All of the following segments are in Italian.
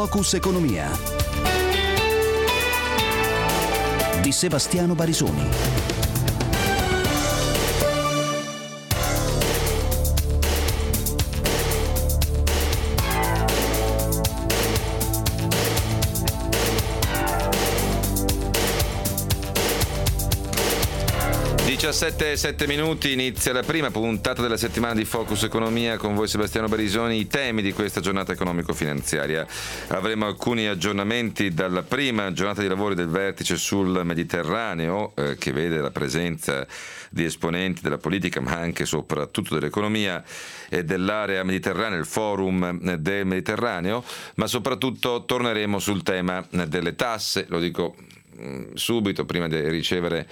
Focus Economia di Sebastiano Barisoni. 17 minuti, inizia la prima puntata della settimana di Focus Economia con voi Sebastiano Barisoni. I temi di questa giornata economico-finanziaria: avremo alcuni aggiornamenti dalla prima giornata di lavori del vertice sul Mediterraneo, che vede la presenza di esponenti della politica ma anche e soprattutto dell'economia e dell'area mediterranea, il forum del Mediterraneo, ma soprattutto torneremo sul tema delle tasse. Lo dico subito, prima di ricevere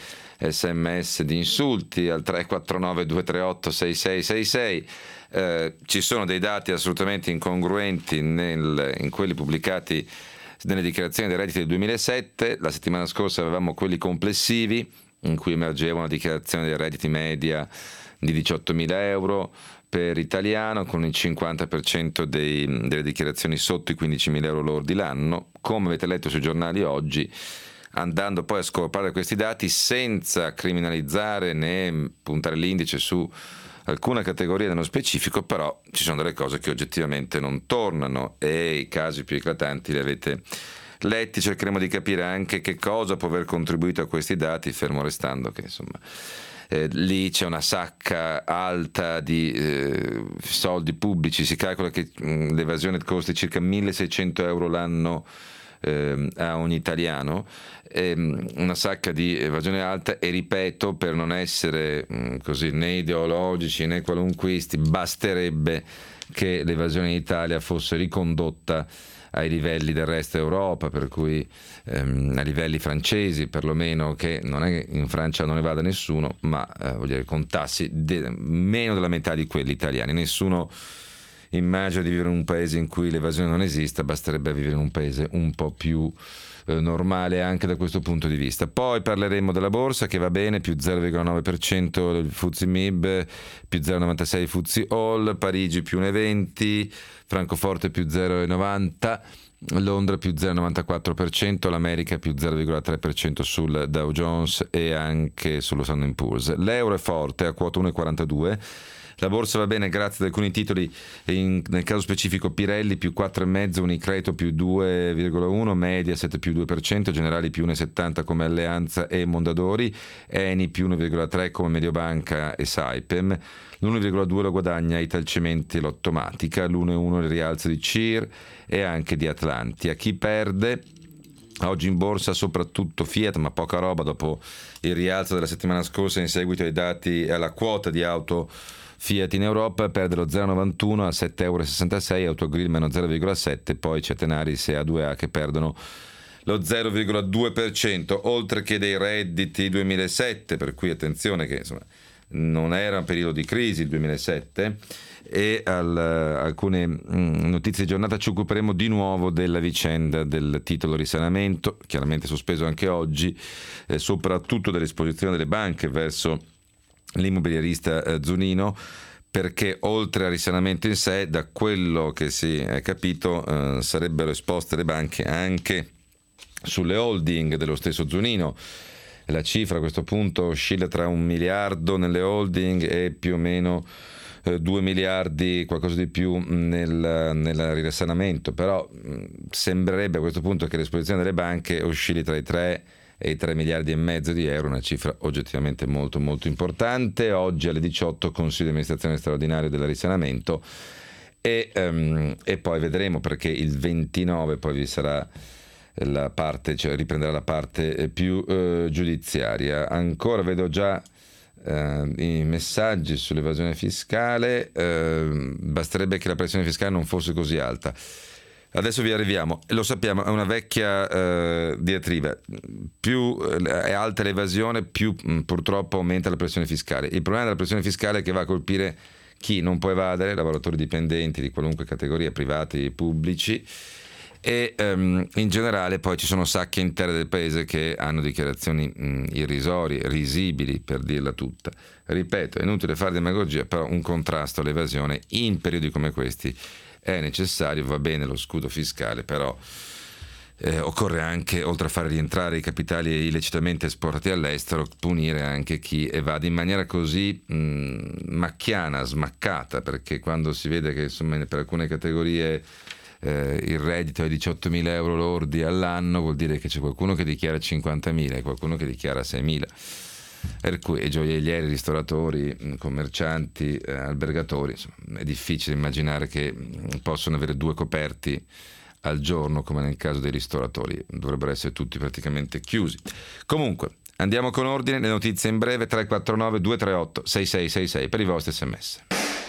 SMS di insulti al 349 238 6666. Ci sono dei dati assolutamente incongruenti in quelli pubblicati nelle dichiarazioni dei redditi del 2007. La settimana scorsa avevamo quelli complessivi, in cui emergeva una dichiarazione dei redditi media di 18.000 euro per italiano, con il 50% delle dichiarazioni sotto i 15.000 euro lordi l'anno. Come avete letto sui giornali oggi, andando poi a scorpare questi dati senza criminalizzare né puntare l'indice su alcuna categoria nello specifico, però ci sono delle cose che oggettivamente non tornano e i casi più eclatanti li avete letti. Cercheremo di capire anche che cosa può aver contribuito a questi dati, fermo restando che insomma lì c'è una sacca alta di soldi pubblici. Si calcola che l'evasione costi circa 1.600 euro l'anno a ogni italiano, una sacca di evasione alta, e ripeto, per non essere così né ideologici né qualunquisti, basterebbe che l'evasione in Italia fosse ricondotta ai livelli del resto Europa, per cui a livelli francesi perlomeno, che non è che in Francia non ne vada nessuno, ma voglio dire, con tassi meno della metà di quelli italiani. Nessuno immagina di vivere in un paese in cui l'evasione non esista, basterebbe vivere in un paese un po' più normale anche da questo punto di vista. Poi parleremo della borsa, che va bene, più 0,9% il FTSE MIB, più 0,96% il FTSE All, Parigi più 1,20%, Francoforte più 0,90%, Londra più 0,94%, l'America più 0,3% sul Dow Jones e anche sullo Standard & Poor's. L'euro è forte, a quota 1,42%. La borsa va bene grazie ad alcuni titoli, nel caso specifico Pirelli più 4,5%, Unicredito più 2,1%, Mediaset più 2%, Generali più 1,70% come Alleanza e Mondadori, Eni più 1,3% come Mediobanca e Saipem, l'1,2% lo guadagna Italcementi e Lottomatica, l'1,1% il rialzo di CIR e anche di Atlantia. Chi perde oggi in borsa soprattutto Fiat, ma poca roba dopo il rialzo della settimana scorsa in seguito ai dati alla quota di auto Fiat in Europa. Perde lo 0,91 a 7,66 €, Autogrill meno 0,7%, poi c'è Tenaris e A2A che perdono lo 0,2%, oltre che dei redditi 2007, per cui attenzione che insomma non era un periodo di crisi il 2007, e alcune notizie di giornata. Ci occuperemo di nuovo della vicenda del titolo risanamento, chiaramente sospeso anche oggi, soprattutto dell'esposizione delle banche verso l'immobiliarista Zunino, perché oltre al risanamento in sé, da quello che si è capito, sarebbero esposte le banche anche sulle holding dello stesso Zunino. La cifra a questo punto oscilla tra 1 miliardo nelle holding e più o meno 2 miliardi, qualcosa di più nel risanamento, però sembrerebbe a questo punto che l'esposizione delle banche oscilli tra i 3 e i 3 miliardi e mezzo di euro, una cifra oggettivamente molto molto importante. Oggi alle 18 Consiglio di amministrazione straordinario del risanamento e poi vedremo, perché il 29 poi vi sarà la parte, cioè riprenderà la parte più giudiziaria. Ancora vedo già i messaggi sull'evasione fiscale, basterebbe che la pressione fiscale non fosse così alta. Adesso vi arriviamo, lo sappiamo, è una vecchia diatriba: più è alta l'evasione, più purtroppo aumenta la pressione fiscale. Il problema della pressione fiscale è che va a colpire chi non può evadere, lavoratori dipendenti di qualunque categoria, privati, pubblici, e in generale poi ci sono sacche intere del paese che hanno dichiarazioni irrisorie, risibili, per dirla tutta. Ripeto, è inutile fare demagogia, però un contrasto all'evasione in periodi come questi è necessario, va bene lo scudo fiscale, però occorre anche, oltre a far rientrare i capitali illecitamente esportati all'estero, punire anche chi evade in maniera così macchiana, smaccata, perché quando si vede che insomma per alcune categorie il reddito è 18.000 euro lordi all'anno, vuol dire che c'è qualcuno che dichiara 50.000 e qualcuno che dichiara 6.000. Per cui gioiellieri, ristoratori, commercianti, albergatori, insomma, è difficile immaginare che possono avere 2 coperti al giorno, come nel caso dei ristoratori. Dovrebbero essere tutti praticamente chiusi. Comunque, andiamo con ordine, le notizie in breve. 349 238 6666 per i vostri sms.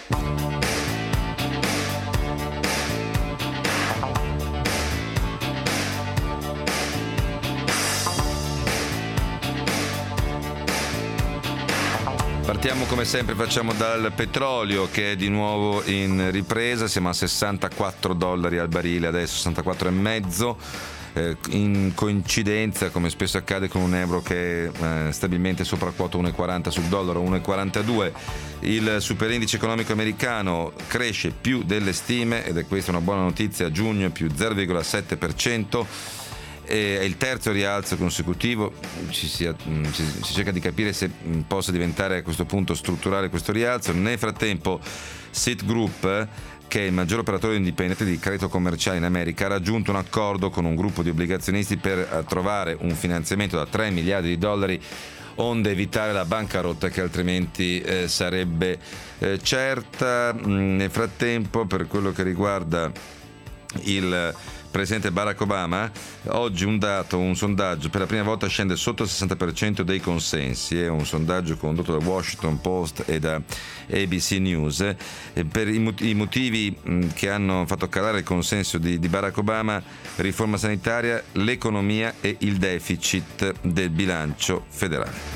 Partiamo come sempre, facciamo dal petrolio che è di nuovo in ripresa, siamo a $64 al barile adesso, 64,5, in coincidenza come spesso accade con un euro che è stabilmente sopra quota 1,40 sul dollaro, 1,42. Il superindice economico americano cresce più delle stime ed è questa una buona notizia, a giugno più 0,7%. È il terzo rialzo consecutivo, si cerca di capire se possa diventare a questo punto strutturale questo rialzo. Nel frattempo Citigroup, che è il maggior operatore indipendente di credito commerciale in America, ha raggiunto un accordo con un gruppo di obbligazionisti per trovare un finanziamento da $3 miliardi, onde evitare la bancarotta che altrimenti sarebbe certa. Nel frattempo, per quello che riguarda il presidente Barack Obama, oggi un sondaggio per la prima volta scende sotto il 60% dei consensi, è un sondaggio condotto da Washington Post e da ABC News, per i motivi che hanno fatto calare il consenso di Barack Obama: riforma sanitaria, l'economia e il deficit del bilancio federale.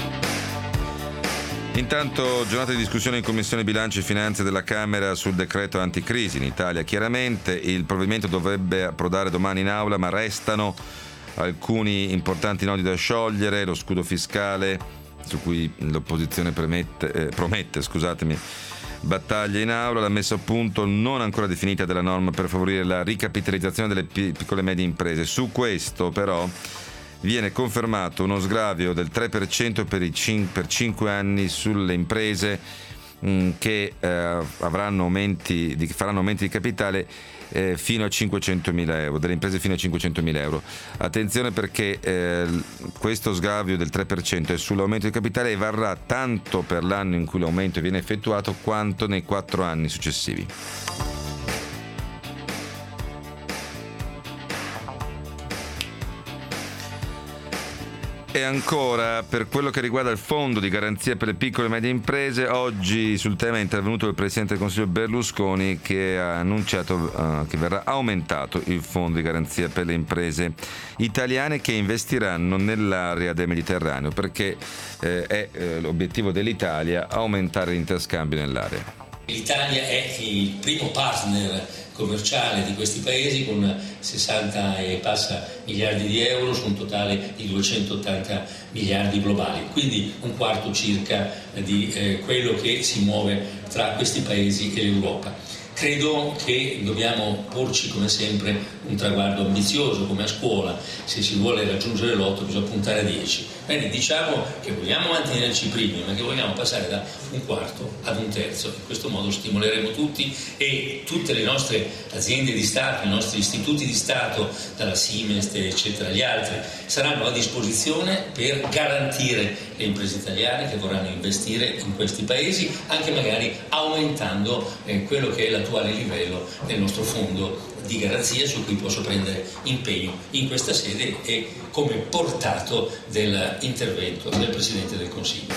Intanto giornata di discussione in Commissione Bilancio e Finanze della Camera sul decreto anticrisi in Italia. Chiaramente il provvedimento dovrebbe approdare domani in aula, ma restano alcuni importanti nodi da sciogliere: lo scudo fiscale, su cui l'opposizione promette battaglia in aula, la messa a punto non ancora definita della norma per favorire la ricapitalizzazione delle piccole e medie imprese. Su questo però viene confermato uno sgravio del 3% per 5 anni sulle imprese che faranno aumenti di capitale fino a 500.000 euro, delle imprese fino a 500.000 euro. Attenzione, perché questo sgravio del 3% è sull'aumento di capitale e varrà tanto per l'anno in cui l'aumento viene effettuato quanto nei 4 anni successivi. E ancora, per quello che riguarda il fondo di garanzia per le piccole e medie imprese, oggi sul tema è intervenuto il Presidente del Consiglio Berlusconi, che ha annunciato che verrà aumentato il fondo di garanzia per le imprese italiane che investiranno nell'area del Mediterraneo, perché è l'obiettivo dell'Italia aumentare l'interscambio nell'area. L'Italia è il primo partner commerciale di questi paesi, con 60 e passa miliardi di euro su un totale di 280 miliardi globali, quindi un quarto circa di quello che si muove tra questi paesi e l'Europa. Credo che dobbiamo porci come sempre un traguardo ambizioso, come a scuola: se si vuole raggiungere l'8 bisogna puntare a 10. Bene, diciamo che vogliamo mantenerci i primi, ma che vogliamo passare da un quarto ad un terzo. In questo modo stimoleremo tutti, e tutte le nostre aziende di Stato, i nostri istituti di Stato, dalla Siemens eccetera agli altri, saranno a disposizione per garantire le imprese italiane che vorranno investire in questi paesi, anche magari aumentando quello che è l'attuale livello del nostro fondo di garanzia, su cui posso prendere impegno in questa sede e come portato dell'intervento del Presidente del Consiglio.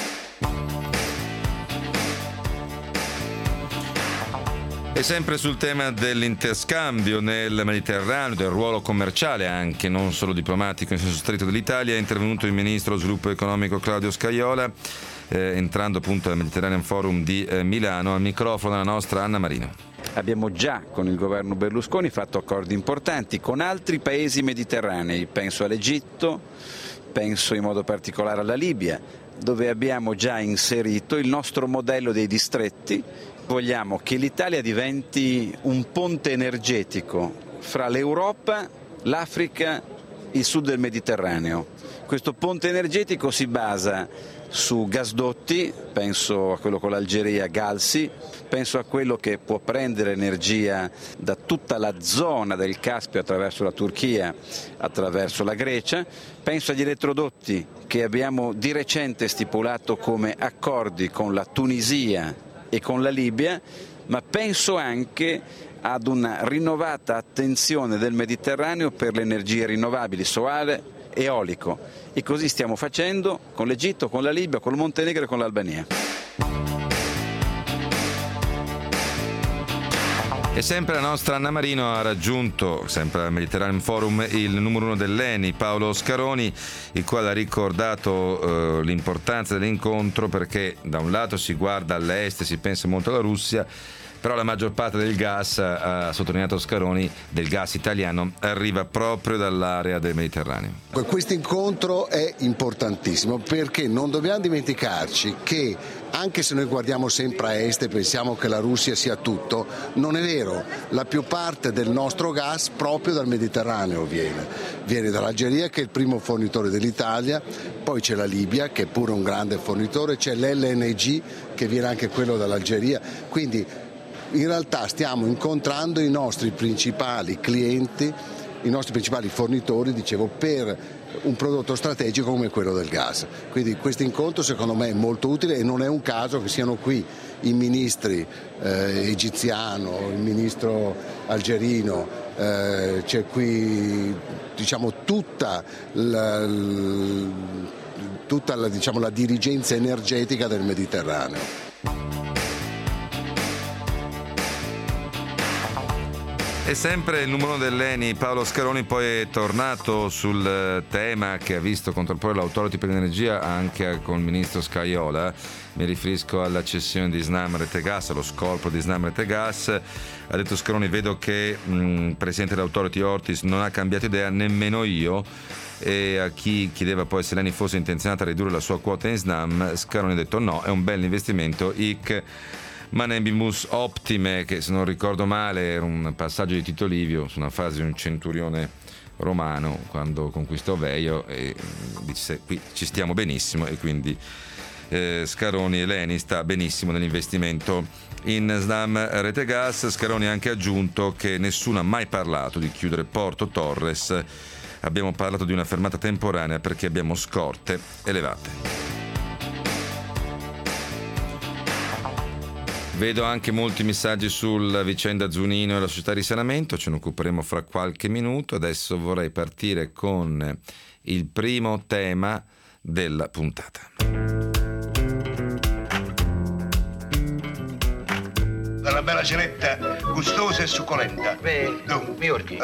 E sempre sul tema dell'interscambio nel Mediterraneo, del ruolo commerciale anche, non solo diplomatico in senso stretto dell'Italia, è intervenuto il Ministro dello Sviluppo Economico Claudio Scajola, entrando appunto al Mediterranean Forum di Milano. Al microfono la nostra Anna Marino. Abbiamo già con il governo Berlusconi fatto accordi importanti con altri paesi mediterranei, penso all'Egitto, penso in modo particolare alla Libia, dove abbiamo già inserito il nostro modello dei distretti. Vogliamo che l'Italia diventi un ponte energetico fra l'Europa, l'Africa, il sud del Mediterraneo. Questo ponte energetico si basa su gasdotti, penso a quello con l'Algeria, Galsi, penso a quello che può prendere energia da tutta la zona del Caspio attraverso la Turchia, attraverso la Grecia, penso agli elettrodotti che abbiamo di recente stipulato come accordi con la Tunisia e con la Libia, ma penso anche ad una rinnovata attenzione del Mediterraneo per le energie rinnovabili, solare, eolico, e così stiamo facendo con l'Egitto, con la Libia, con il Montenegro e con l'Albania. E sempre la nostra Anna Marino ha raggiunto, sempre al Mediterranean Forum, il numero 1 dell'ENI, Paolo Scaroni, il quale ha ricordato l'importanza dell'incontro, perché da un lato si guarda all'est, si pensa molto alla Russia, però la maggior parte del gas, ha sottolineato Scaroni, del gas italiano, arriva proprio dall'area del Mediterraneo. Questo incontro è importantissimo perché non dobbiamo dimenticarci che anche se noi guardiamo sempre a est e pensiamo che la Russia sia tutto, non è vero, la più parte del nostro gas proprio dal Mediterraneo viene dall'Algeria, che è il primo fornitore dell'Italia, poi c'è la Libia che è pure un grande fornitore, c'è l'LNG che viene anche quello dall'Algeria, quindi in realtà stiamo incontrando i nostri principali clienti, i nostri principali fornitori, dicevo, per un prodotto strategico come quello del gas. Quindi questo incontro secondo me è molto utile e non è un caso che siano qui i ministri egiziano, il ministro algerino, c'è qui tutta la dirigenza energetica del Mediterraneo. E sempre il numero 1 dell'ENI, Paolo Scaroni, poi è tornato sul tema che ha visto contrapporre l'Authority per l'Energia anche con il ministro Scajola. Mi riferisco alla cessione di Snam Rete Gas, allo scorporo di Snam Rete Gas. Ha detto Scaroni: vedo che il presidente dell'Authority Ortis non ha cambiato idea, nemmeno io. E a chi chiedeva poi se l'ENI fosse intenzionata a ridurre la sua quota in Snam, Scaroni ha detto no, è un bel investimento, hic manebimus optime, che se non ricordo male era un passaggio di Tito Livio su una frase di un centurione romano quando conquistò Veio, e dice qui ci stiamo benissimo, e quindi Scaroni e l'ENI sta benissimo nell'investimento in Snam Rete Gas. Scaroni ha anche aggiunto che nessuno ha mai parlato di chiudere Porto Torres, abbiamo parlato di una fermata temporanea perché abbiamo scorte elevate. Vedo anche molti messaggi sulla vicenda Zunino e la società risanamento, ce ne occuperemo fra qualche minuto. Adesso vorrei partire con il primo tema della puntata. Una bella cenetta gustosa e succolenta. Mi ordini.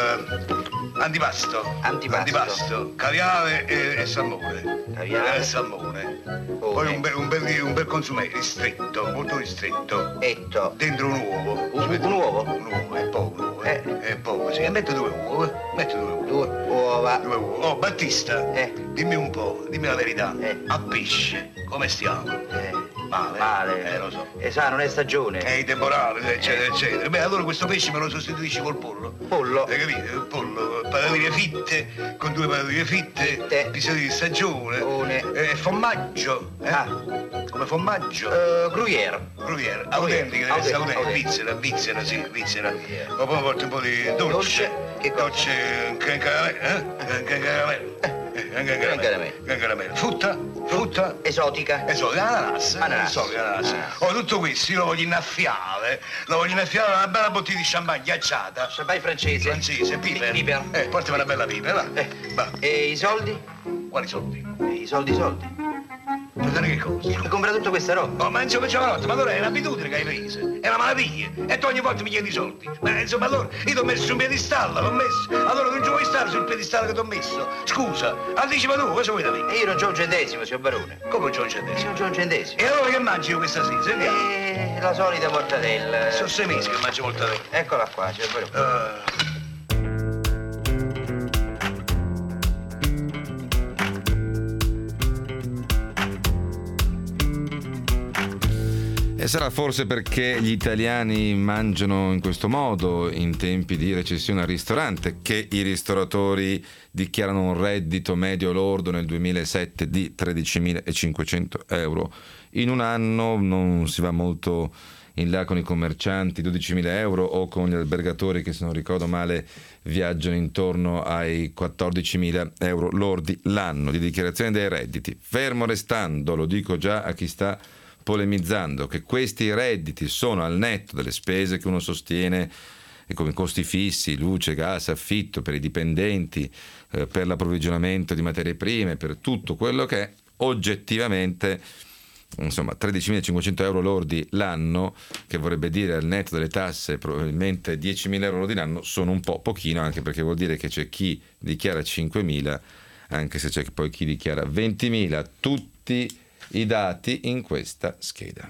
Antipasto, caviale e salmone. Caviale e salmone. Oh, Poi un bel consumé ristretto, molto ristretto. Etto. Dentro un uovo. Un uovo? Un uovo, è poco. È poco, sì. E metto 2 uova. Due uova. Oh, Battista, dimmi un po', dimmi la verità. A pesce, come stiamo? Male. Lo so. E sa, non è stagione. I temporali, eccetera, eccetera. Beh, allora questo pesce me lo sostituisci col pollo. Pollo? Hai capito? Il pollo, patatine fitte, con 2 patatine fitte, pisati di stagione. Formaggio. Come formaggio? Gruyère. Autentica, Svizzera, sì, Svizzera. Ma poi porti un po' di dolce. Che cosa? Dolce, caramelle. Frutta? Esotica. Ananas. Oh, tutto questo io lo voglio innaffiare. Una bella bottiglia di champagne ghiacciata. Champagne francese. Piper. Portami una bella piper, va. E i soldi? Quali soldi? I soldi. Per dare che cosa? Mi compra tutta questa roba. Oh, ma insomma, ma allora è un'abitudine che hai preso. È una malattia. E tu ogni volta mi chiedi i soldi. Ma insomma, allora, io ti ho messo su un piedistallo, Allora non ci vuoi stare sul piedistallo che ti ho messo? Scusa, anticipa tu, cosa vuoi da me? E io non c'ho un centesimo, signor Barone. Come non c'ho un centesimo? Io non c'ho un centesimo. E allora che mangi io questa sera? La solita mortadella. Sono 6 mesi che mangio mortadella. Eccola qua, signor Barone. E sarà forse perché gli italiani mangiano in questo modo in tempi di recessione al ristorante che i ristoratori dichiarano un reddito medio lordo nel 2007 di 13.500 euro. In un anno non si va molto in là con i commercianti, 12.000 euro, o con gli albergatori che, se non ricordo male, viaggiano intorno ai 14.000 euro lordi l'anno di dichiarazione dei redditi. Fermo restando, lo dico già a chi sta polemizzando, che questi redditi sono al netto delle spese che uno sostiene come costi fissi, luce, gas, affitto, per i dipendenti, per l'approvvigionamento di materie prime, per tutto quello che è oggettivamente, insomma, 13.500 euro lordi l'anno, che vorrebbe dire al netto delle tasse probabilmente 10.000 euro lordi l'anno, sono un po' pochino, anche perché vuol dire che c'è chi dichiara 5.000, anche se c'è poi chi dichiara 20.000. Tutti i dati in questa scheda.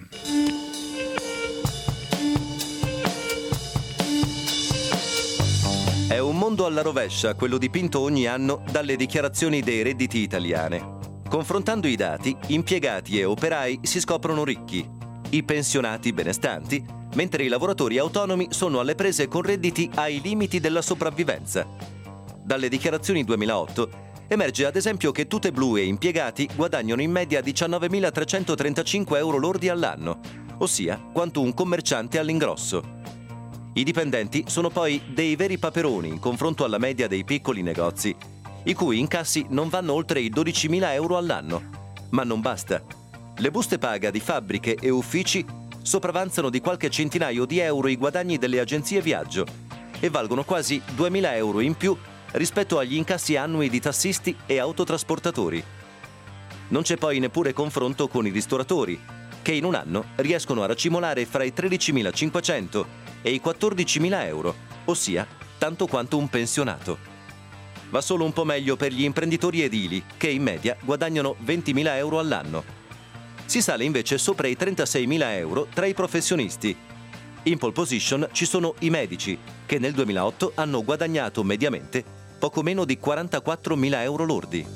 È un mondo alla rovescia quello dipinto ogni anno dalle dichiarazioni dei redditi italiane. Confrontando i dati, impiegati e operai si scoprono ricchi, i pensionati benestanti, mentre i lavoratori autonomi sono alle prese con redditi ai limiti della sopravvivenza. Dalle dichiarazioni 2008 emerge ad esempio che Tute Blu e impiegati guadagnano in media 19.335 euro lordi all'anno, ossia quanto un commerciante all'ingrosso. I dipendenti sono poi dei veri paperoni in confronto alla media dei piccoli negozi, i cui incassi non vanno oltre i 12.000 euro all'anno. Ma non basta. Le buste paga di fabbriche e uffici sopravanzano di qualche centinaio di euro i guadagni delle agenzie viaggio e valgono quasi 2.000 euro in più rispetto agli incassi annui di tassisti e autotrasportatori. Non c'è poi neppure confronto con i ristoratori, che in un anno riescono a racimolare fra i 13.500 e i 14.000 euro, ossia tanto quanto un pensionato. Va solo un po' meglio per gli imprenditori edili, che in media guadagnano 20.000 euro all'anno. Si sale invece sopra i 36.000 euro tra i professionisti. In pole position ci sono i medici, che nel 2008 hanno guadagnato mediamente poco meno di 44.000 euro lordi.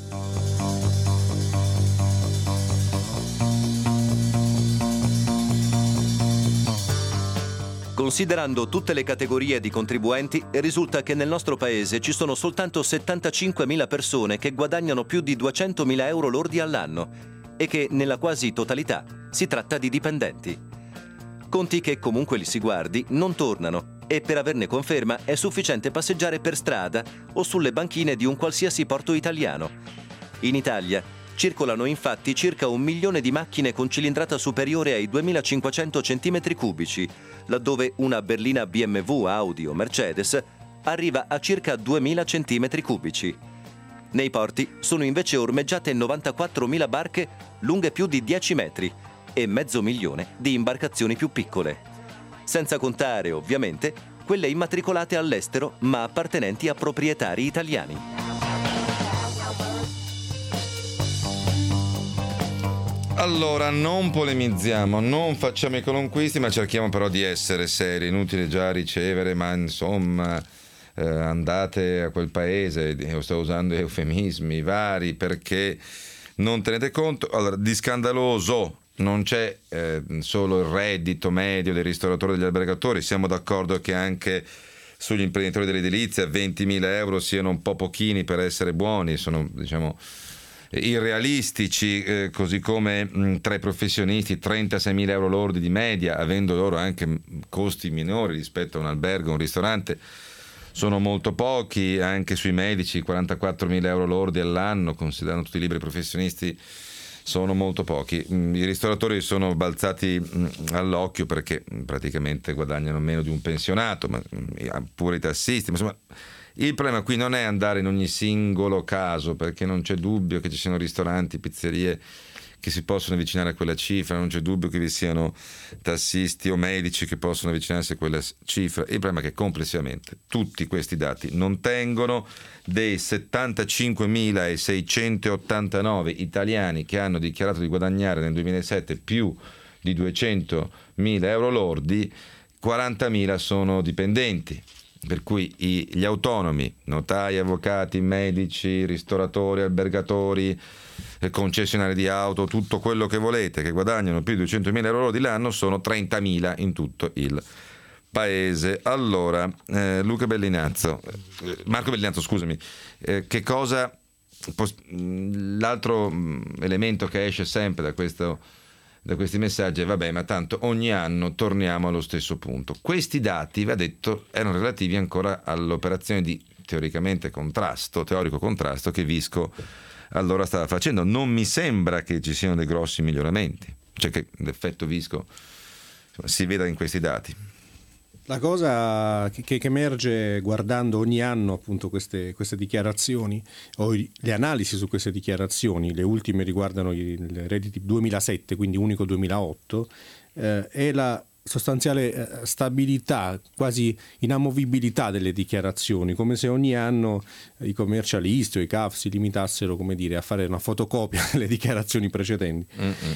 Considerando tutte le categorie di contribuenti, risulta che nel nostro paese ci sono soltanto 75.000 persone che guadagnano più di 200.000 euro lordi all'anno e che nella quasi totalità si tratta di dipendenti. Conti che, comunque li si guardi, non tornano e per averne conferma è sufficiente passeggiare per strada o sulle banchine di un qualsiasi porto italiano. In Italia circolano infatti circa 1 milione di macchine con cilindrata superiore ai 2.500 cm3, laddove una berlina BMW, Audi o Mercedes arriva a circa 2.000 cm3. Nei porti sono invece ormeggiate 94.000 barche lunghe più di 10 metri e 500.000 di imbarcazioni più piccole. Senza contare, ovviamente, quelle immatricolate all'estero ma appartenenti a proprietari italiani. Allora, non polemizziamo, non facciamo i qualunquisti, ma cerchiamo però di essere seri. Inutile già ricevere, ma insomma, andate a quel paese, io sto usando eufemismi vari perché non tenete conto. Allora, di scandaloso non c'è solo il reddito medio dei ristoratori e degli albergatori. Siamo d'accordo che anche sugli imprenditori dell'edilizia 20.000 euro siano un po' pochini per essere buoni, sono, diciamo, irrealistici, così come tra i professionisti 36.000 euro lordi di media, avendo loro anche costi minori rispetto a un albergo, un ristorante, sono molto pochi. Anche sui medici 44.000 euro lordi all'anno, considerando tutti i liberi professionisti, sono molto pochi. I ristoratori sono balzati all'occhio perché praticamente guadagnano meno di un pensionato, ma pure i tassisti, ma insomma. Il problema qui non è andare in ogni singolo caso, perché non c'è dubbio che ci siano ristoranti, pizzerie che si possono avvicinare a quella cifra, non c'è dubbio che vi siano tassisti o medici che possono avvicinarsi a quella cifra. Il problema è che complessivamente tutti questi dati non tengono. Dei 75.689 italiani che hanno dichiarato di guadagnare nel 2007 più di 200.000 euro lordi, 40.000 sono dipendenti. Per cui gli autonomi, notai, avvocati, medici, ristoratori, albergatori, concessionari di auto, tutto quello che volete, che guadagnano più di 200.000 euro di l'anno, sono 30.000 in tutto il paese. Allora, Marco Bellinazzo, scusami, che cosa... L'altro elemento che esce sempre da questi messaggi è vabbè, ma tanto ogni anno torniamo allo stesso punto. Questi dati, va detto, erano relativi ancora all'operazione di teorico contrasto che Visco allora stava facendo. Non mi sembra che ci siano dei grossi miglioramenti, cioè che l'effetto Visco si veda in questi dati. La cosa che emerge guardando ogni anno appunto queste dichiarazioni o le analisi su queste dichiarazioni, le ultime riguardano i redditi 2007, quindi unico 2008, è la sostanziale stabilità, quasi inamovibilità delle dichiarazioni, come se ogni anno i commercialisti o i CAF si limitassero, come dire, a fare una fotocopia delle dichiarazioni precedenti.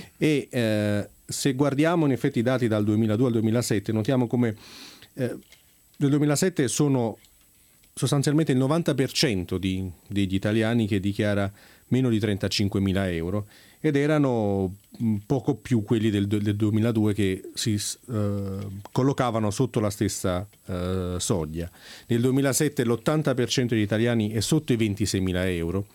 E se guardiamo in effetti i dati dal 2002 al 2007, notiamo come nel 2007 sono sostanzialmente il 90% degli italiani che dichiara meno di 35.000 euro ed erano poco più quelli del 2002 che si collocavano sotto la stessa soglia. Nel 2007 l'80% degli italiani è sotto i 26.000 euro,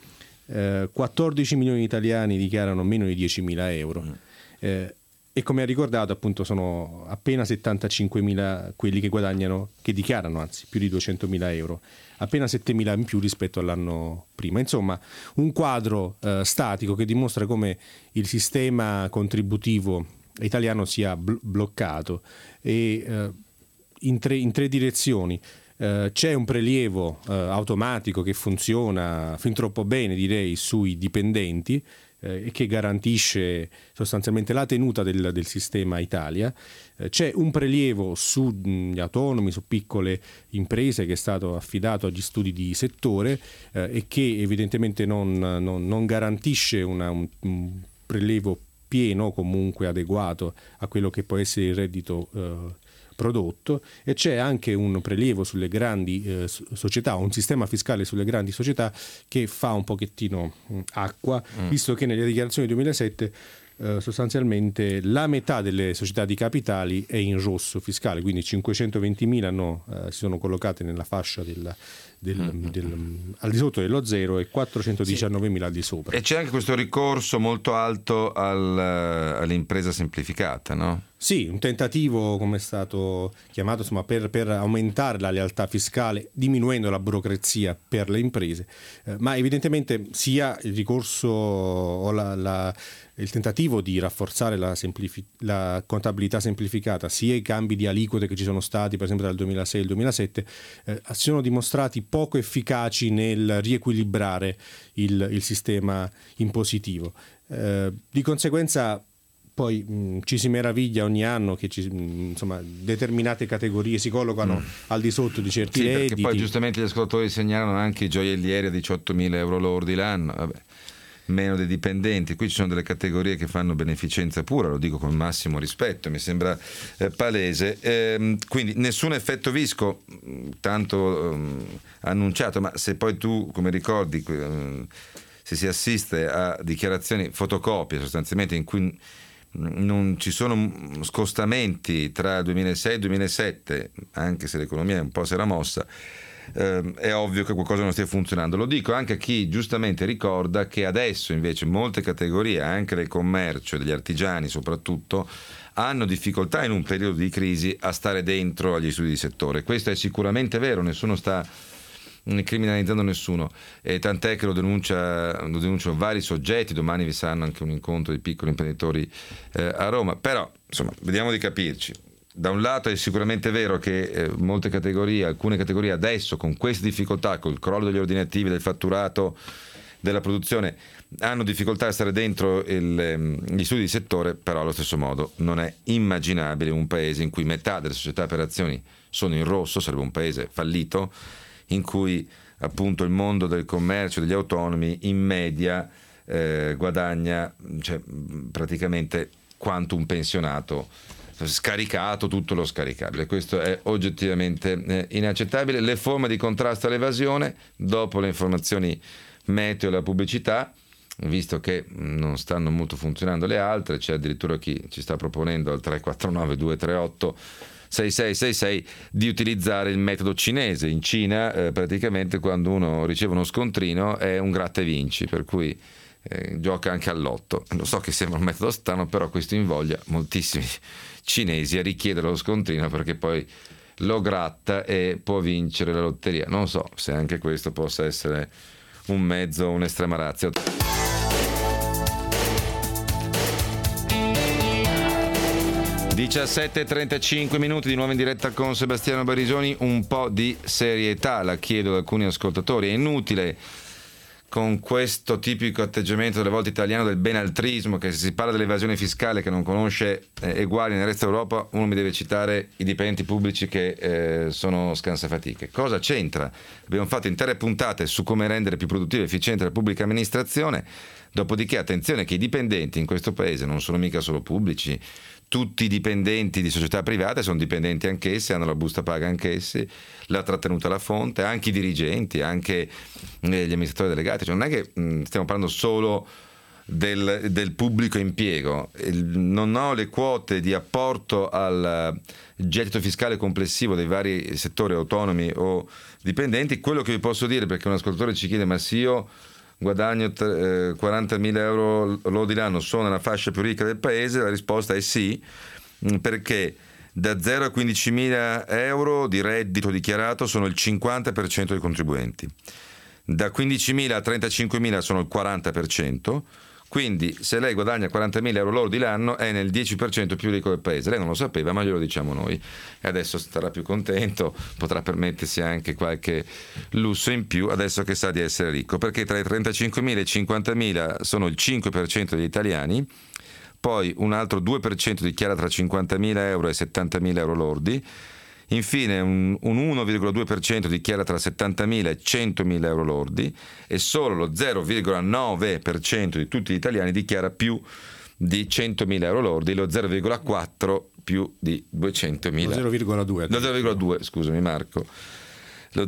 14 milioni di italiani dichiarano meno di 10.000 euro. E come ha ricordato, appunto, sono appena 75.000 quelli che dichiarano anzi più di 200.000 euro, appena 7.000 in più rispetto all'anno prima. Insomma, un quadro statico che dimostra come il sistema contributivo italiano sia bloccato e in tre direzioni. C'è un prelievo automatico che funziona fin troppo bene, direi, sui dipendenti, e che garantisce sostanzialmente la tenuta del sistema Italia. C'è un prelievo sugli autonomi, su piccole imprese, che è stato affidato agli studi di settore e che evidentemente non garantisce un prelievo pieno, comunque adeguato a quello che può essere il reddito prodotto, e c'è anche un prelievo sulle grandi società, un sistema fiscale sulle grandi società che fa un pochettino acqua, visto che nelle dichiarazioni del 2007 sostanzialmente la metà delle società di capitali è in rosso fiscale, quindi 520.000 si sono collocate nella fascia al di sotto dello zero e 419.000 al di sopra. E c'è anche questo ricorso molto alto all'impresa semplificata, no? Sì, un tentativo, come è stato chiamato, insomma, per aumentare la lealtà fiscale, diminuendo la burocrazia per le imprese, ma evidentemente sia il ricorso o il tentativo di rafforzare la contabilità semplificata, sia i cambi di aliquote che ci sono stati, per esempio dal 2006 al 2007, si sono dimostrati poco efficaci nel riequilibrare il sistema impositivo. Di conseguenza poi ci si meraviglia ogni anno che determinate categorie si collocano al di sotto di certi redditi. Perché poi giustamente gli ascoltatori segnalano anche i gioiellieri a 18.000 euro lordi l'anno, meno dei dipendenti. Qui ci sono delle categorie che fanno beneficenza pura, lo dico con massimo rispetto, mi sembra palese. Quindi nessun effetto Visco, tanto annunciato, ma se poi tu, come ricordi, se si assiste a dichiarazioni fotocopie sostanzialmente in cui non ci sono scostamenti tra il 2006 e il 2007, anche se l'economia un po' si era mossa, è ovvio che qualcosa non stia funzionando. Lo dico anche a chi giustamente ricorda che adesso invece molte categorie, anche del commercio e degli artigiani soprattutto, hanno difficoltà in un periodo di crisi a stare dentro agli studi di settore. Questo è sicuramente vero, nessuno sta criminalizzando nessuno, e tant'è che lo denunciano vari soggetti. Domani vi saranno anche un incontro di piccoli imprenditori a Roma. Però insomma, vediamo di capirci. Da un lato è sicuramente vero che molte categorie, alcune categorie adesso con queste difficoltà, col crollo degli ordinativi, del fatturato, della produzione, hanno difficoltà a stare dentro gli studi di settore. Però allo stesso modo non è immaginabile un paese in cui metà delle società per azioni sono in rosso, sarebbe un paese fallito, in cui appunto il mondo del commercio, degli autonomi in media guadagna praticamente quanto un pensionato, scaricato tutto lo scaricabile. Questo è oggettivamente inaccettabile. Le forme di contrasto all'evasione, dopo le informazioni meteo e la pubblicità, visto che non stanno molto funzionando le altre, c'è addirittura chi ci sta proponendo al 349 238 6666 di utilizzare il metodo cinese. In Cina praticamente quando uno riceve uno scontrino è un gratta e vinci, per cui gioca anche all'otto. Lo so che sembra un metodo strano, però questo invoglia moltissimi cinesi a richiedere lo scontrino perché poi lo gratta e può vincere la lotteria. Non so se anche questo possa essere un mezzo, un'estrema ratio. 17:35 minuti di nuovo in diretta con Sebastiano Barisoni. Un po' di serietà la chiedo ad alcuni ascoltatori. È inutile con questo tipico atteggiamento delle volte italiano del benaltrismo, che se si parla dell'evasione fiscale che non conosce eguali nel resto d'Europa, uno mi deve citare i dipendenti pubblici che sono scansafatiche. Cosa c'entra? Abbiamo fatto intere puntate su come rendere più produttiva e efficiente la pubblica amministrazione. Dopodiché attenzione che i dipendenti in questo paese non sono mica solo pubblici, tutti i dipendenti di società private sono dipendenti anch'essi, hanno la busta paga anch'essi, la trattenuta alla fonte, anche i dirigenti, anche gli amministratori delegati. Cioè non è che stiamo parlando solo del pubblico impiego. Non ho le quote di apporto al gettito fiscale complessivo dei vari settori autonomi o dipendenti. Quello che vi posso dire, perché un ascoltatore ci chiede: ma se io guadagno 40.000 euro lordi l'anno, sono nella fascia più ricca del paese? La risposta è sì, perché da 0 a 15.000 euro di reddito dichiarato sono il 50% dei contribuenti, da 15.000 a 35.000 sono il 40%, quindi se lei guadagna 40.000 euro lordi l'anno è nel 10% più ricco del paese. Lei non lo sapeva, ma glielo diciamo noi, e adesso starà più contento, potrà permettersi anche qualche lusso in più adesso che sa di essere ricco, perché tra i 35.000 e i 50.000 sono il 5% degli italiani, poi un altro 2% dichiara tra 50.000 euro e 70.000 euro lordi, infine un 1,2% dichiara tra 70.000 e 100.000 euro lordi, e solo lo 0,9% di tutti gli italiani dichiara più di 100.000 euro lordi, lo 0,4% più di 200.000. Lo 0,2. Scusami Marco. Lo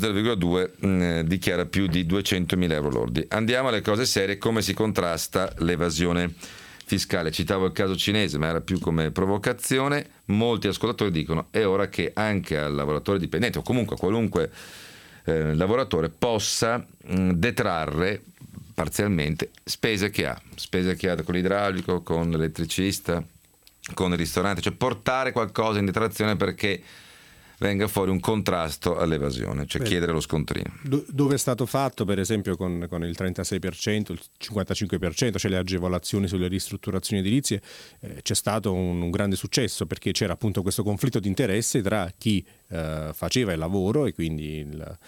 0,2 dichiara più di 200.000 euro lordi. Andiamo alle cose serie: come si contrasta l'evasione fiscale. Citavo il caso cinese, ma era più come provocazione. Molti ascoltatori dicono: è ora che anche al lavoratore dipendente, o comunque a qualunque lavoratore, possa detrarre parzialmente spese che ha con l'idraulico, con l'elettricista, con il ristorante, cioè portare qualcosa in detrazione perché venga fuori un contrasto all'evasione, cioè chiedere lo scontrino. Dove è stato fatto, per esempio, con il 36%, il 55%, cioè le agevolazioni sulle ristrutturazioni edilizie, c'è stato un grande successo, perché c'era appunto questo conflitto di interesse tra chi faceva il lavoro, e quindi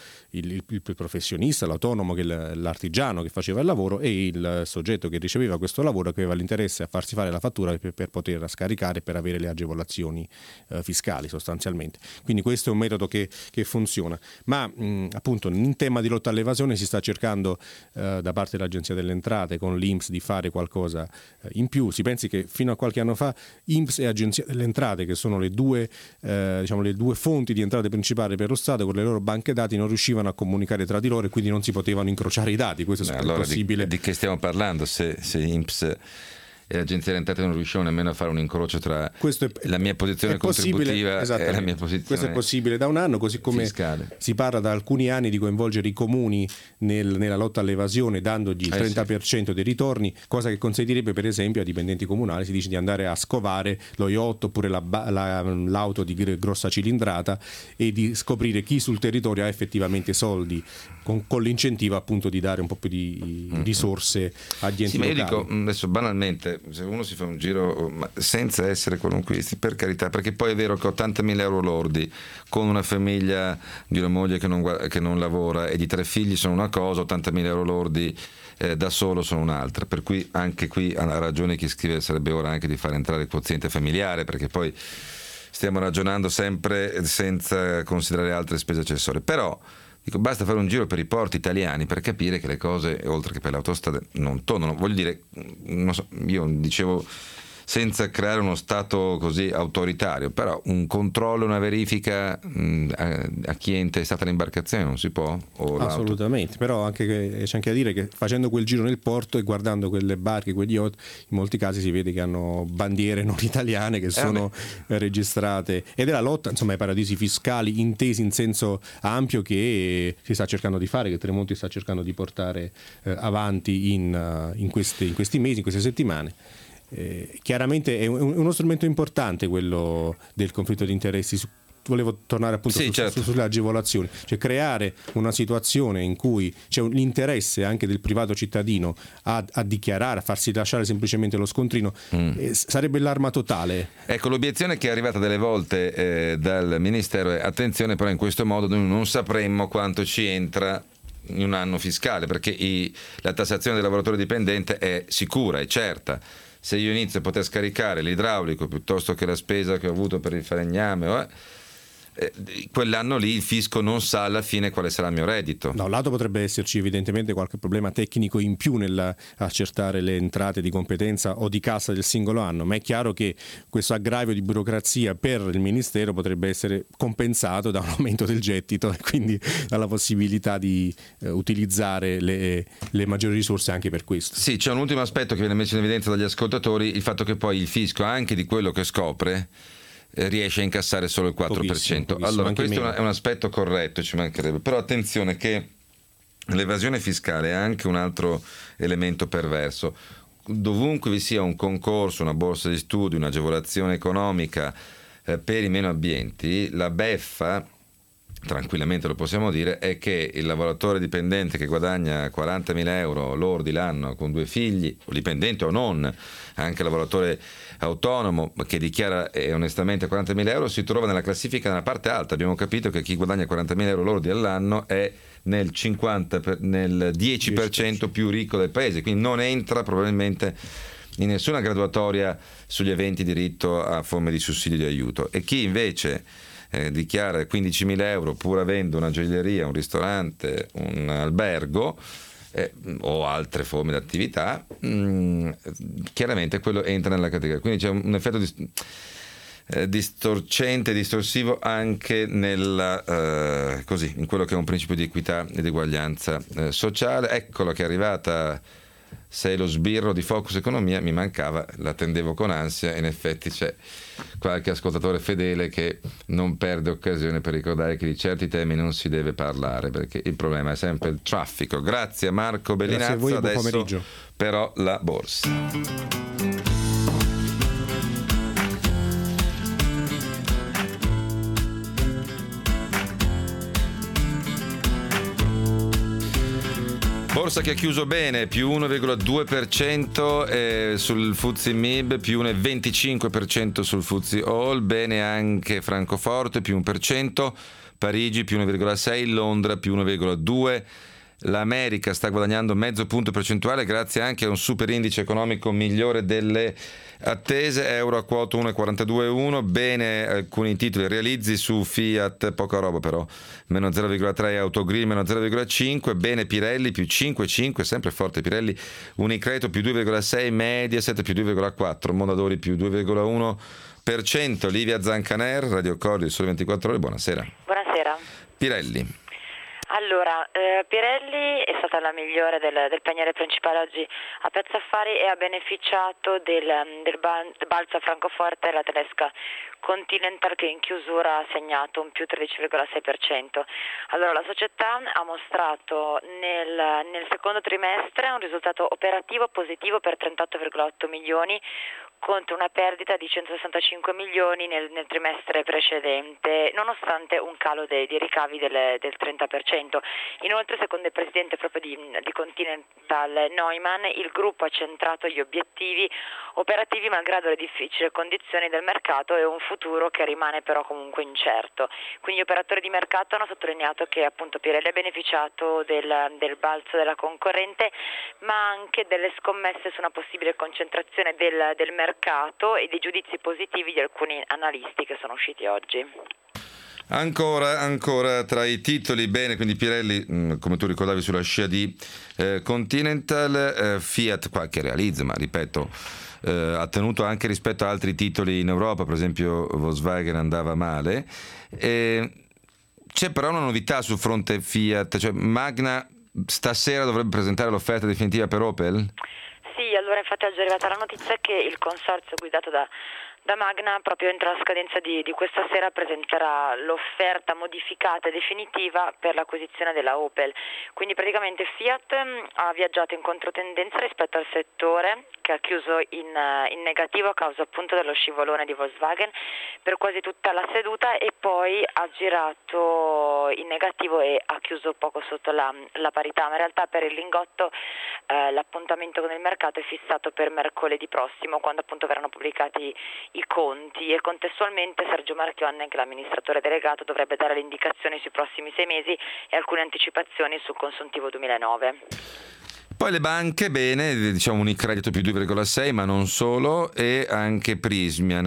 il professionista, l'autonomo, l'artigiano che faceva il lavoro, e il soggetto che riceveva questo lavoro, che aveva l'interesse a farsi fare la fattura per poter scaricare, per avere le agevolazioni fiscali sostanzialmente. Quindi questo è un metodo che funziona, ma appunto in tema di lotta all'evasione si sta cercando da parte dell'Agenzia delle Entrate con l'INPS di fare qualcosa in più. Si pensi che fino a qualche anno fa INPS e Agenzia delle Entrate, che sono le due fonti di entrate principali per lo Stato, con le loro banche dati non riuscivano a comunicare tra di loro, e quindi non si potevano incrociare i dati. Questo è allora possibile. Di che stiamo parlando? Se INPS e l'Agenzia delle Entrate non riuscivano nemmeno a fare un incrocio tra la mia posizione contributiva e la mia posizione. Questo è possibile da un anno, così come fiscale. Si parla da alcuni anni di coinvolgere i comuni nella lotta all'evasione, dandogli il 30% dei ritorni, cosa che consentirebbe per esempio ai dipendenti comunali, si dice, di andare a scovare lo yacht oppure l'auto di grossa cilindrata e di scoprire chi sul territorio ha effettivamente soldi, con l'incentivo appunto di dare un po' più di risorse agli enti locali. Ma io dico adesso banalmente, se uno si fa un giro, ma senza essere qualunquisti, per carità, perché poi è vero che 80.000 euro lordi con una famiglia di una moglie che non lavora e di 3 figli sono una cosa, 80.000 euro lordi da solo sono un'altra, per cui anche qui ha ragione chi scrive: sarebbe ora anche di fare entrare il quoziente familiare, perché poi stiamo ragionando sempre senza considerare altre spese accessorie. Però dico, basta fare un giro per i porti italiani per capire che le cose, oltre che per le autostrade, non tornano. Voglio dire, non so, io dicevo senza creare uno Stato così autoritario, però un controllo, una verifica a chi è intestata l'imbarcazione non si può? Assolutamente, però c'è anche da dire che facendo quel giro nel porto e guardando quelle barche, quegli yacht, in molti casi si vede che hanno bandiere non italiane che sono registrate, ed è la lotta insomma ai paradisi fiscali intesi in senso ampio che si sta cercando di fare, che Tremonti sta cercando di portare avanti in questi mesi, in queste settimane. Chiaramente è uno strumento importante quello del conflitto di interessi. Volevo tornare appunto sulle agevolazioni, cioè creare una situazione in cui c'è l'interesse anche del privato cittadino a dichiarare, a farsi lasciare semplicemente lo scontrino, sarebbe l'arma totale. Ecco, l'obiezione che è arrivata delle volte dal Ministero è: attenzione, però in questo modo noi non sapremmo quanto ci entra in un anno fiscale, perché la tassazione del lavoratore dipendente è sicura, è certa. Se io inizio a poter scaricare l'idraulico piuttosto che la spesa che ho avuto per il falegname, quell'anno lì il fisco non sa alla fine quale sarà il mio reddito. Da un lato potrebbe esserci evidentemente qualche problema tecnico in più nell'accertare le entrate di competenza o di cassa del singolo anno, ma è chiaro che questo aggravio di burocrazia per il Ministero potrebbe essere compensato da un aumento del gettito e quindi dalla possibilità di utilizzare le maggiori risorse anche per questo. Sì, c'è un ultimo aspetto che viene messo in evidenza dagli ascoltatori, il fatto che poi il fisco, anche di quello che scopre, riesce a incassare solo il 4%. Pochissimo, allora questo è un aspetto corretto, ci mancherebbe, però attenzione che l'evasione fiscale è anche un altro elemento perverso. Dovunque vi sia un concorso, una borsa di studio, un'agevolazione economica per i meno abbienti, la beffa, tranquillamente lo possiamo dire, è che il lavoratore dipendente che guadagna 40.000 euro lordi l'anno con 2 figli, o dipendente o non, anche il lavoratore autonomo che dichiara onestamente 40.000 euro, si trova nella classifica nella parte alta. Abbiamo capito che chi guadagna 40.000 euro lordi all'anno è nel 10% più ricco del paese, quindi non entra probabilmente in nessuna graduatoria sugli aventi diritto a forme di sussidio di aiuto. E chi invece dichiara 15.000 euro pur avendo una gioielleria, un ristorante, un albergo o altre forme di attività, chiaramente quello entra nella categoria. Quindi c'è un effetto distorsivo anche in quello che è un principio di equità ed eguaglianza sociale. Eccolo che è arrivata. Sei lo sbirro di Focus Economia, mi mancava, l'attendevo con ansia, e in effetti c'è qualche ascoltatore fedele che non perde occasione per ricordare che di certi temi non si deve parlare, perché il problema è sempre il traffico. Grazie a Marco Bellinazzo. Grazie a voi, buon adesso pomeriggio. però la borsa. Borsa che ha chiuso bene, più 1,2% sul FTSE MIB, più 1,25% sul FTSE All, bene anche Francoforte, più 1%, Parigi più 1,6%, Londra più 1,2%. L'America sta guadagnando mezzo punto percentuale grazie anche a un super indice economico migliore delle attese, euro a quota 1,42,1, bene alcuni titoli, realizzi su Fiat, poca roba però, meno 0,3, Autogrill meno 0,5, bene Pirelli più 5,5, sempre forte Pirelli, Unicredito più 2,6, Mediaset più 2,4, Mondadori più 2,1%, Livia Zancaner, Radio Cordi, Sole 24 Ore, buonasera. Buonasera. Pirelli. Allora, Pirelli è stata la migliore del paniere principale oggi a Piazza Affari e ha beneficiato del balzo a Francoforte, la tedesca Continental, che in chiusura ha segnato un più 13,6%. Allora, la società ha mostrato nel secondo trimestre un risultato operativo positivo per 38,8 milioni, contro una perdita di 165 milioni nel trimestre precedente, nonostante un calo dei ricavi del 30%. Inoltre, secondo il presidente proprio di Continental Neumann, il gruppo ha centrato gli obiettivi operativi malgrado le difficili condizioni del mercato e un futuro che rimane però comunque incerto. Quindi gli operatori di mercato hanno sottolineato che appunto Pirelli ha beneficiato del balzo della concorrente, ma anche delle scommesse su una possibile concentrazione del mercato e dei giudizi positivi di alcuni analisti che sono usciti oggi. Ancora tra i titoli, bene, quindi Pirelli, come tu ricordavi, sulla scia di Continental, Fiat qualche realizzo, ma ripeto, ha tenuto anche rispetto a altri titoli in Europa, per esempio Volkswagen andava male. C'è però una novità sul fronte Fiat, cioè Magna stasera dovrebbe presentare l'offerta definitiva per Opel? Sì, allora infatti oggi è arrivata la notizia che il consorzio guidato da Magna, proprio entro la scadenza di questa sera, presenterà l'offerta modificata e definitiva per l'acquisizione della Opel. Quindi praticamente Fiat ha viaggiato in controtendenza rispetto al settore, che ha chiuso in negativo a causa appunto dello scivolone di Volkswagen per quasi tutta la seduta, e poi ha girato in negativo e ha chiuso poco sotto la parità, ma in realtà per il lingotto l'appuntamento con il mercato è fissato per mercoledì prossimo, quando appunto verranno pubblicati i conti, e contestualmente Sergio Marchionne, che è l'amministratore delegato, dovrebbe dare le indicazioni sui prossimi 6 mesi e alcune anticipazioni sul consuntivo 2009. Poi le banche, bene, diciamo Unicredito più 2,6, ma non solo, e anche Prysmian.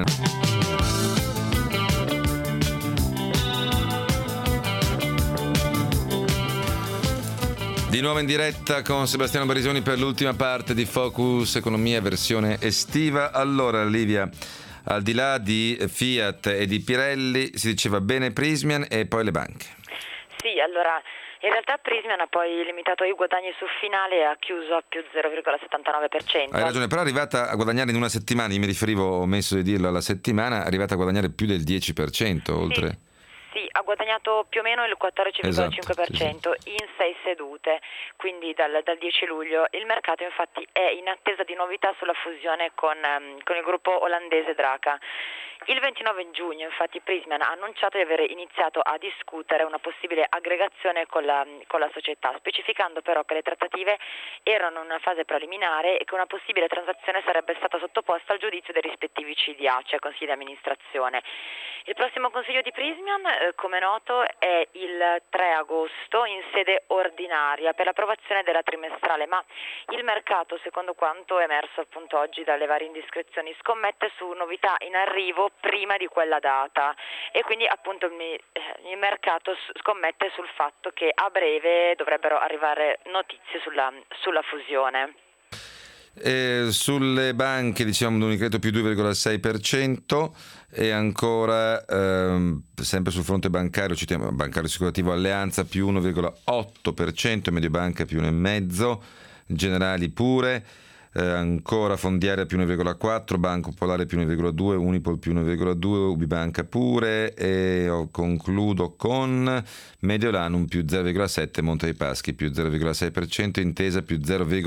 Di nuovo in diretta con Sebastiano Barisoni per l'ultima parte di Focus Economia versione estiva. Allora Livia, al di là di Fiat e di Pirelli, si diceva bene Prysmian e poi le banche. Sì, allora in realtà Prysmian ha poi limitato i guadagni sul finale e ha chiuso a più 0,79%. Hai ragione, però è arrivata a guadagnare in una settimana, io mi riferivo, ho omesso di dirlo, alla settimana, è arrivata a guadagnare più del 10%, oltre... Sì. Sì, ha guadagnato più o meno il 14,5% in 6 sedute, quindi dal 10 luglio. Il mercato infatti è in attesa di novità sulla fusione con il gruppo olandese Draca. Il 29 giugno infatti Prysmian ha annunciato di aver iniziato a discutere una possibile aggregazione con la società, specificando però che le trattative erano in una fase preliminare e che una possibile transazione sarebbe stata sottoposta al giudizio dei rispettivi CDA, cioè consigli di amministrazione. Il prossimo consiglio di Prysmian, come noto, è il 3 agosto in sede ordinaria per l'approvazione della trimestrale, ma il mercato, secondo quanto è emerso appunto oggi dalle varie indiscrezioni, scommette su novità in arrivo prima di quella data, e quindi appunto il mercato scommette sul fatto che a breve dovrebbero arrivare notizie sulla fusione. Sulle banche diciamo Unicredito più 2,6%, e ancora sempre sul fronte bancario citiamo bancario assicurativo Alleanza più 1,8%, Mediobanca più 1,5%, Generali pure, ancora Fondiaria più 1,4%, Banco Popolare più 1,2%, Unipol più 1,2%, Ubibanca pure, e concludo con Mediolanum più 0,7%, Monte dei Paschi più 0,6%, Intesa più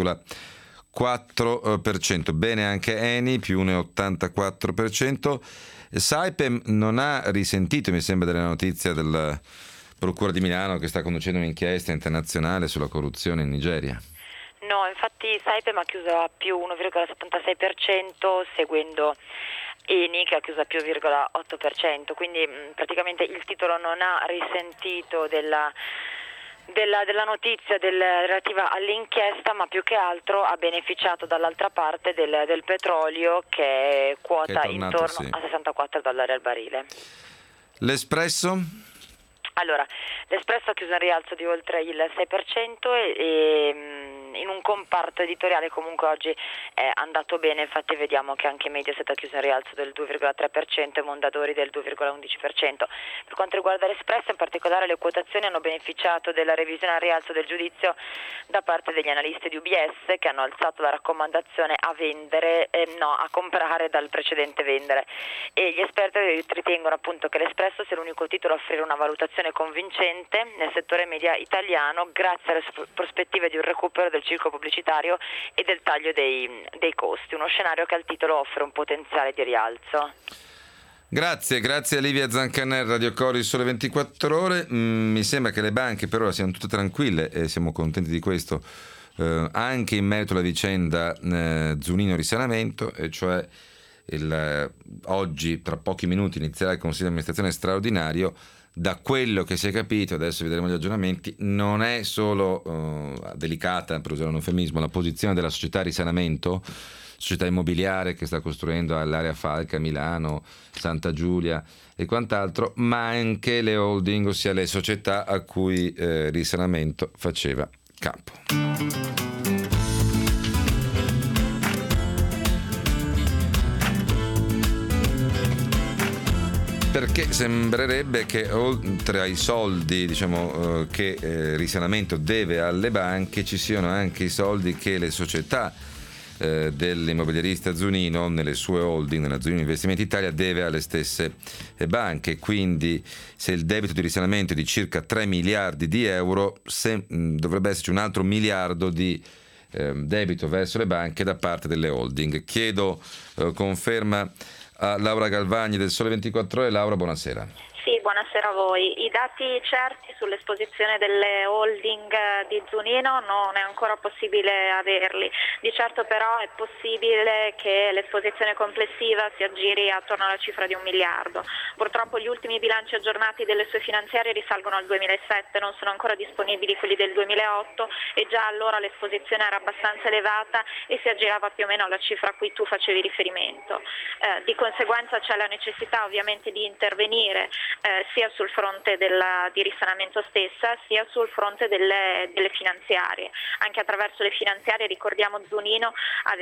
0,4%. Bene anche Eni più 1,84%. Saipem non ha risentito, mi sembra, della notizia della Procura di Milano che sta conducendo un'inchiesta internazionale sulla corruzione in Nigeria. No, infatti Saipem ha chiuso a più 1,76%, seguendo Eni che ha chiuso a più 0,8%, quindi praticamente il titolo non ha risentito della notizia relativa all'inchiesta, ma più che altro ha beneficiato dall'altra parte del petrolio, che quota intorno a $64 al barile. L'Espresso? Allora, l'Espresso ha chiuso un rialzo di oltre il 6% e in un comparto editoriale comunque oggi è andato bene, infatti vediamo che anche Mediaset ha chiuso un rialzo del 2,3% e Mondadori del 2,11%. Per quanto riguarda l'Espresso, in particolare le quotazioni hanno beneficiato della revisione al rialzo del giudizio da parte degli analisti di UBS, che hanno alzato la raccomandazione a comprare dal precedente vendere, e gli esperti ritengono appunto che l'Espresso sia l'unico titolo a offrire una valutazione convincente nel settore media italiano, grazie alle prospettive di un recupero del ciclo pubblicitario e del taglio dei costi, uno scenario che al titolo offre un potenziale di rialzo. Grazie a Livia Zancanè, Radio Cori Sole 24 Ore. Mi sembra che le banche per ora siano tutte tranquille e siamo contenti di questo, anche in merito alla vicenda Zunino Risanamento, e cioè oggi tra pochi minuti inizierà il Consiglio di amministrazione straordinario. Da quello che si è capito, adesso vedremo gli aggiornamenti, non è solo delicata, per usare un eufemismo, la posizione della società Risanamento, società immobiliare che sta costruendo all'area Falca, Milano, Santa Giulia e quant'altro, ma anche le holding, ossia le società a cui Risanamento faceva capo. perché sembrerebbe che oltre ai soldi che Risanamento deve alle banche ci siano anche i soldi che le società dell'immobiliarista Zunino nelle sue holding, nella Zunino Investimenti Italia, deve alle stesse banche. Quindi se il debito di risanamento è di circa 3 miliardi di euro, dovrebbe esserci un altro miliardo di debito verso le banche da parte delle holding. Chiedo conferma a Laura Galvagni del Sole 24 Ore. Laura, buonasera. Sì, buonasera a voi. I dati certi sull'esposizione delle holding di Zunino non è ancora possibile averli. Di certo però è possibile che l'esposizione complessiva si aggiri attorno alla cifra di 1 miliardo. Purtroppo gli ultimi bilanci aggiornati delle sue finanziarie risalgono al 2007, non sono ancora disponibili quelli del 2008 e già allora l'esposizione era abbastanza elevata e si aggirava più o meno alla cifra a cui tu facevi riferimento. Di conseguenza c'è la necessità ovviamente di intervenire sia sul fronte di risanamento stessa, sia sul fronte delle finanziarie. Anche attraverso le finanziarie, ricordiamo, Zunino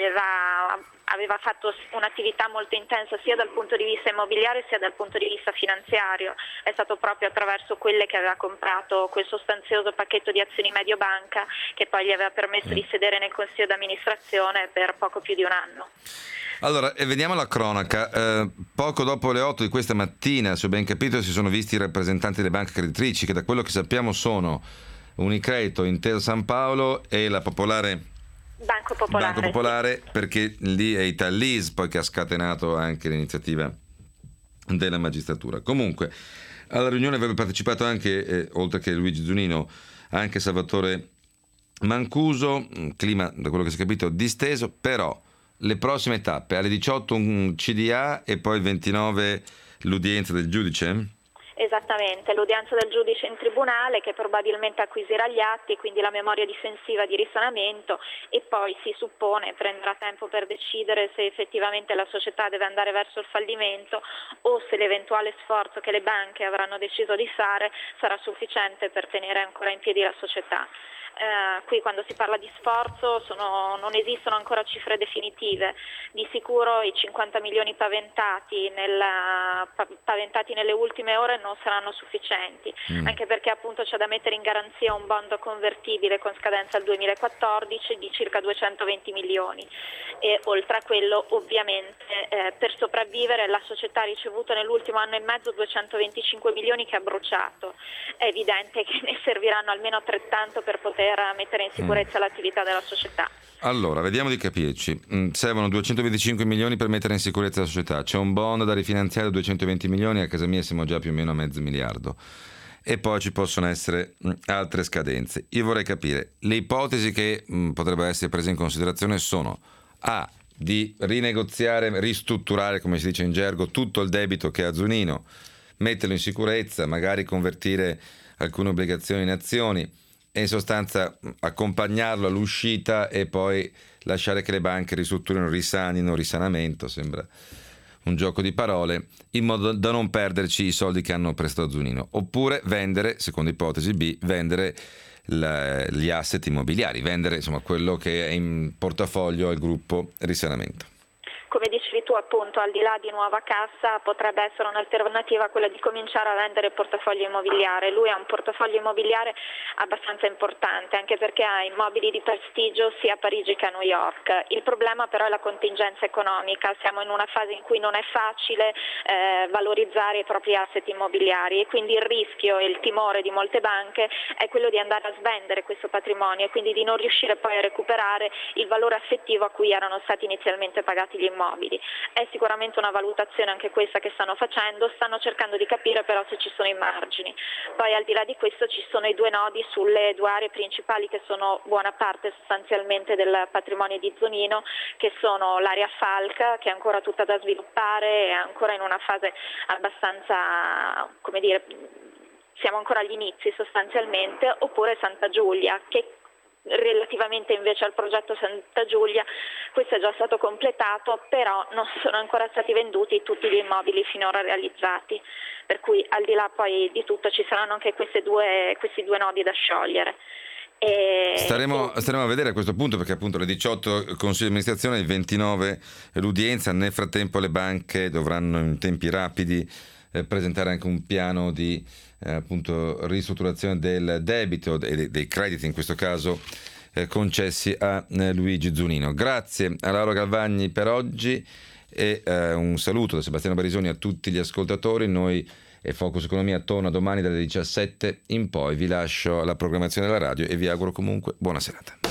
aveva fatto un'attività molto intensa sia dal punto di vista immobiliare sia dal punto di vista finanziario. È stato proprio attraverso quelle che aveva comprato quel sostanzioso pacchetto di azioni Mediobanca che poi gli aveva permesso di sedere nel consiglio d'amministrazione per poco più di un anno. Allora, vediamo la cronaca. Poco dopo le 8 di questa mattina, se ho ben capito, si sono visti i rappresentanti delle banche creditrici, che da quello che sappiamo sono Unicredito, Intesa San Paolo e la Banco Popolare, sì. Perché lì è Itallis poi che ha scatenato anche l'iniziativa della magistratura. Comunque, alla riunione avrebbe partecipato anche, oltre che Luigi Zunino, anche Salvatore Mancuso. Clima, da quello che si è capito, disteso, però le prossime tappe, alle 18 un CDA e poi il 29 l'udienza del giudice? Esattamente, l'udienza del giudice in tribunale che probabilmente acquisirà gli atti e quindi la memoria difensiva di risanamento e poi si suppone prenderà tempo per decidere se effettivamente la società deve andare verso il fallimento o se l'eventuale sforzo che le banche avranno deciso di fare sarà sufficiente per tenere ancora in piedi la società. Qui quando si parla di sforzo non esistono ancora cifre definitive. Di sicuro i 50 milioni paventati nelle ultime ore non saranno sufficienti, anche perché appunto c'è da mettere in garanzia un bond convertibile con scadenza al 2014 di circa 220 milioni e oltre a quello ovviamente per sopravvivere la società ha ricevuto nell'ultimo anno e mezzo 225 milioni che ha bruciato. È evidente che ne serviranno almeno altrettanto per poter mettere in sicurezza l'attività della società. Allora, vediamo di capirci. Servono 225 milioni per mettere in sicurezza la società. C'è un bond da rifinanziare, 220 milioni, a casa mia siamo già più o meno a $500 milioni. E poi ci possono essere altre scadenze. Io vorrei capire, le ipotesi che potrebbero essere prese in considerazione sono A, di rinegoziare, ristrutturare, come si dice in gergo, tutto il debito che ha Zunino, metterlo in sicurezza, magari convertire alcune obbligazioni in azioni, e in sostanza accompagnarlo all'uscita e poi lasciare che le banche ristrutturino, risanino, risanamento, sembra un gioco di parole, in modo da non perderci i soldi che hanno prestato a Zunino. Oppure vendere, secondo ipotesi B, vendere gli asset immobiliari, vendere insomma quello che è in portafoglio al gruppo Risanamento. Come dicevi tu appunto, al di là di Nuova Cassa potrebbe essere un'alternativa quella di cominciare a vendere il portafoglio immobiliare. Lui ha un portafoglio immobiliare abbastanza importante anche perché ha immobili di prestigio sia a Parigi che a New York. Il problema però è la contingenza economica, siamo in una fase in cui non è facile valorizzare i propri asset immobiliari e quindi il rischio e il timore di molte banche è quello di andare a svendere questo patrimonio e quindi di non riuscire poi a recuperare il valore affettivo a cui erano stati inizialmente pagati gli immobili. È sicuramente una valutazione anche questa che stanno facendo, stanno cercando di capire però se ci sono i margini. Poi al di là di questo ci sono i due nodi sulle due aree principali che sono buona parte sostanzialmente del patrimonio di Zunino, che sono l'area Falca, che è ancora tutta da sviluppare, è ancora in una fase abbastanza, come dire, siamo ancora agli inizi sostanzialmente, oppure Santa Giulia, che relativamente invece al progetto Santa Giulia questo è già stato completato, però non sono ancora stati venduti tutti gli immobili finora realizzati, per cui al di là poi di tutto ci saranno anche questi due nodi da sciogliere. Staremo a vedere a questo punto, perché appunto alle 18 il Consiglio di amministrazione, il 29 l'udienza. Nel frattempo le banche dovranno in tempi rapidi presentare anche un piano di appunto ristrutturazione del debito e dei crediti, in questo caso concessi a Luigi Zunino. Grazie a Laura Galvagni per oggi e un saluto da Sebastiano Barisoni a tutti gli ascoltatori. Noi e Focus Economia torna domani dalle 17 in poi. Vi lascio alla programmazione della radio e vi auguro comunque buona serata.